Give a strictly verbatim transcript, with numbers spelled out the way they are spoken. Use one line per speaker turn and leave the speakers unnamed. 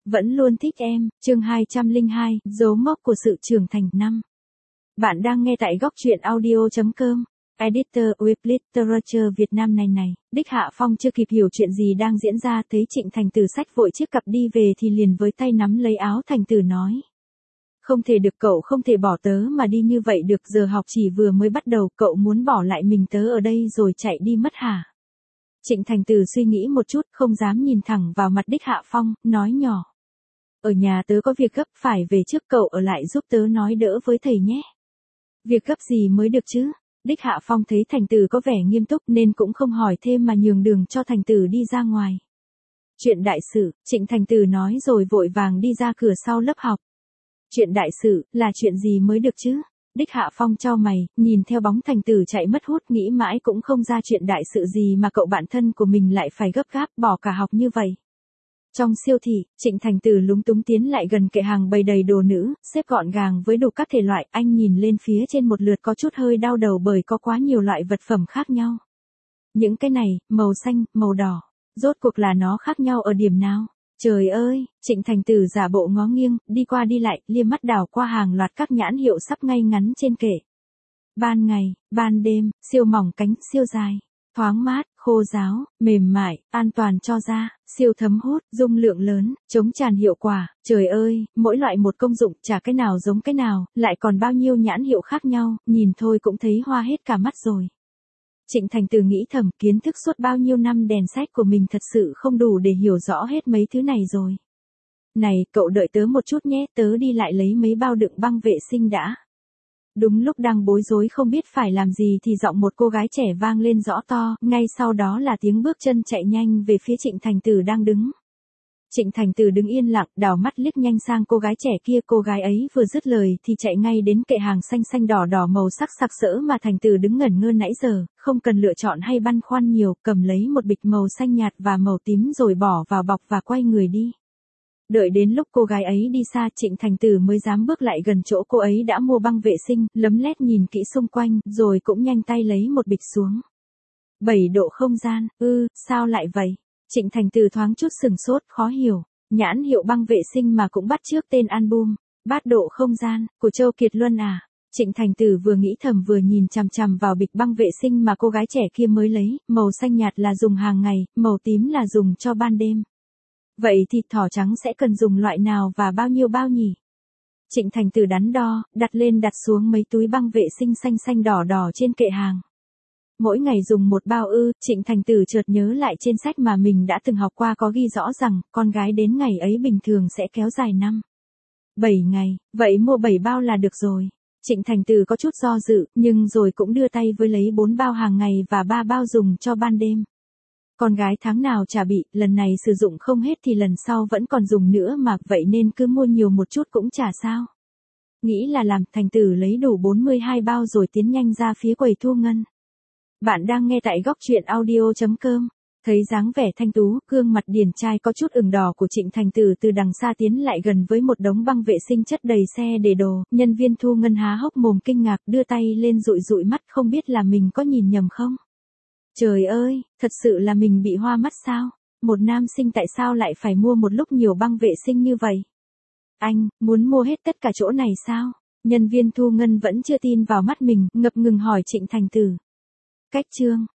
Vẫn luôn thích em, chương hai trăm lẻ hai, dấu mốc của sự trưởng thành năm. Bạn đang nghe tại góc truyện audio.com. Editor with Literature Việt Nam này này, Đích Hạ Phong chưa kịp hiểu chuyện gì đang diễn ra, thấy Trịnh Thành Tử xách vội chiếc cặp đi về thì liền với tay nắm lấy áo Thành Tử nói. Không thể được, cậu không thể bỏ tớ mà đi như vậy được, giờ học chỉ vừa mới bắt đầu, cậu muốn bỏ lại mình tớ ở đây rồi chạy đi mất hả? Trịnh Thành Tử suy nghĩ một chút, không dám nhìn thẳng vào mặt Đích Hạ Phong, nói nhỏ. Ở nhà tớ có việc gấp, phải về trước, cậu ở lại giúp tớ nói đỡ với thầy nhé. Việc gấp gì mới được chứ? Đích Hạ Phong thấy Thành Tử có vẻ nghiêm túc nên cũng không hỏi thêm mà nhường đường cho Thành Tử đi ra ngoài. Chuyện đại sự, Trịnh Thành Tử nói rồi vội vàng đi ra cửa sau lớp học. Chuyện đại sự, là chuyện gì mới được chứ? Đích Hạ Phong chau mày, nhìn theo bóng Thành Tử chạy mất hút, nghĩ mãi cũng không ra chuyện đại sự gì mà cậu bạn thân của mình lại phải gấp gáp bỏ cả học như vậy. Trong siêu thị, Trịnh Thành Tử lúng túng tiến lại gần kệ hàng bày đầy đồ nữ, xếp gọn gàng với đủ các thể loại, anh nhìn lên phía trên một lượt có chút hơi đau đầu bởi có quá nhiều loại vật phẩm khác nhau. Những cái này, màu xanh, màu đỏ, rốt cuộc là nó khác nhau ở điểm nào? Trời ơi, Trịnh Thành Tử giả bộ ngó nghiêng, đi qua đi lại, liếc mắt đảo qua hàng loạt các nhãn hiệu sắp ngay ngắn trên kệ. Ban ngày, ban đêm, siêu mỏng cánh, siêu dài, thoáng mát, khô ráo, mềm mại, an toàn cho da, siêu thấm hút, dung lượng lớn, chống tràn hiệu quả. Trời ơi, mỗi loại một công dụng, chả cái nào giống cái nào, lại còn bao nhiêu nhãn hiệu khác nhau, nhìn thôi cũng thấy hoa hết cả mắt rồi. Trịnh Thành Tử nghĩ thầm, kiến thức suốt bao nhiêu năm đèn sách của mình thật sự không đủ để hiểu rõ hết mấy thứ này rồi. Này, cậu đợi tớ một chút nhé, tớ đi lại lấy mấy bao đựng băng vệ sinh đã. Đúng lúc đang bối rối không biết phải làm gì thì giọng một cô gái trẻ vang lên rõ to, ngay sau đó là tiếng bước chân chạy nhanh về phía Trịnh Thành Tử đang đứng. Trịnh Thành Tử đứng yên lặng, đảo mắt liếc nhanh sang cô gái trẻ kia, cô gái ấy vừa dứt lời thì chạy ngay đến kệ hàng xanh xanh đỏ đỏ màu sắc sặc sỡ mà Thành Tử đứng ngẩn ngơ nãy giờ, không cần lựa chọn hay băn khoăn nhiều, cầm lấy một bịch màu xanh nhạt và màu tím rồi bỏ vào bọc và quay người đi. Đợi đến lúc cô gái ấy đi xa, Trịnh Thành Tử mới dám bước lại gần chỗ cô ấy đã mua băng vệ sinh, lấm lét nhìn kỹ xung quanh, rồi cũng nhanh tay lấy một bịch xuống. Bảy độ không gian, ư, sao lại vậy? Trịnh Thành Tử thoáng chút sừng sốt, khó hiểu. Nhãn hiệu băng vệ sinh mà cũng bắt trước tên album, bát độ không gian, của Châu Kiệt Luân à? Trịnh Thành Tử vừa nghĩ thầm vừa nhìn chằm chằm vào bịch băng vệ sinh mà cô gái trẻ kia mới lấy, màu xanh nhạt là dùng hàng ngày, màu tím là dùng cho ban đêm. Vậy thịt thỏ trắng sẽ cần dùng loại nào và bao nhiêu bao nhỉ? Trịnh Thành Tử đắn đo, đặt lên đặt xuống mấy túi băng vệ sinh xanh xanh đỏ đỏ trên kệ hàng. Mỗi ngày dùng một bao ư, Trịnh Thành Tử chợt nhớ lại trên sách mà mình đã từng học qua có ghi rõ rằng, con gái đến ngày ấy bình thường sẽ kéo dài năm. bảy ngày, vậy mua bảy bao là được rồi. Trịnh Thành Tử có chút do dự, nhưng rồi cũng đưa tay với lấy bốn bao hàng ngày và ba bao dùng cho ban đêm. Con gái tháng nào chả bị, lần này sử dụng không hết thì lần sau vẫn còn dùng nữa mà, vậy nên cứ mua nhiều một chút cũng chả sao. Nghĩ là làm, Thành Tử lấy đủ bốn mươi hai bao rồi tiến nhanh ra phía quầy thu ngân. Bạn đang nghe tại góc truyện audio.com. Thấy dáng vẻ thanh tú, gương mặt điển trai có chút ửng đỏ của Trịnh Thành Tử từ đằng xa tiến lại gần với một đống băng vệ sinh chất đầy xe để đồ, nhân viên thu ngân há hốc mồm kinh ngạc đưa tay lên dụi dụi mắt không biết là mình có nhìn nhầm không. Trời ơi, thật sự là mình bị hoa mắt sao? Một nam sinh tại sao lại phải mua một lúc nhiều băng vệ sinh như vậy? Anh, muốn mua hết tất cả chỗ này sao? Nhân viên thu ngân vẫn chưa tin vào mắt mình, ngập ngừng hỏi Trịnh Thành Tử. Cách chương,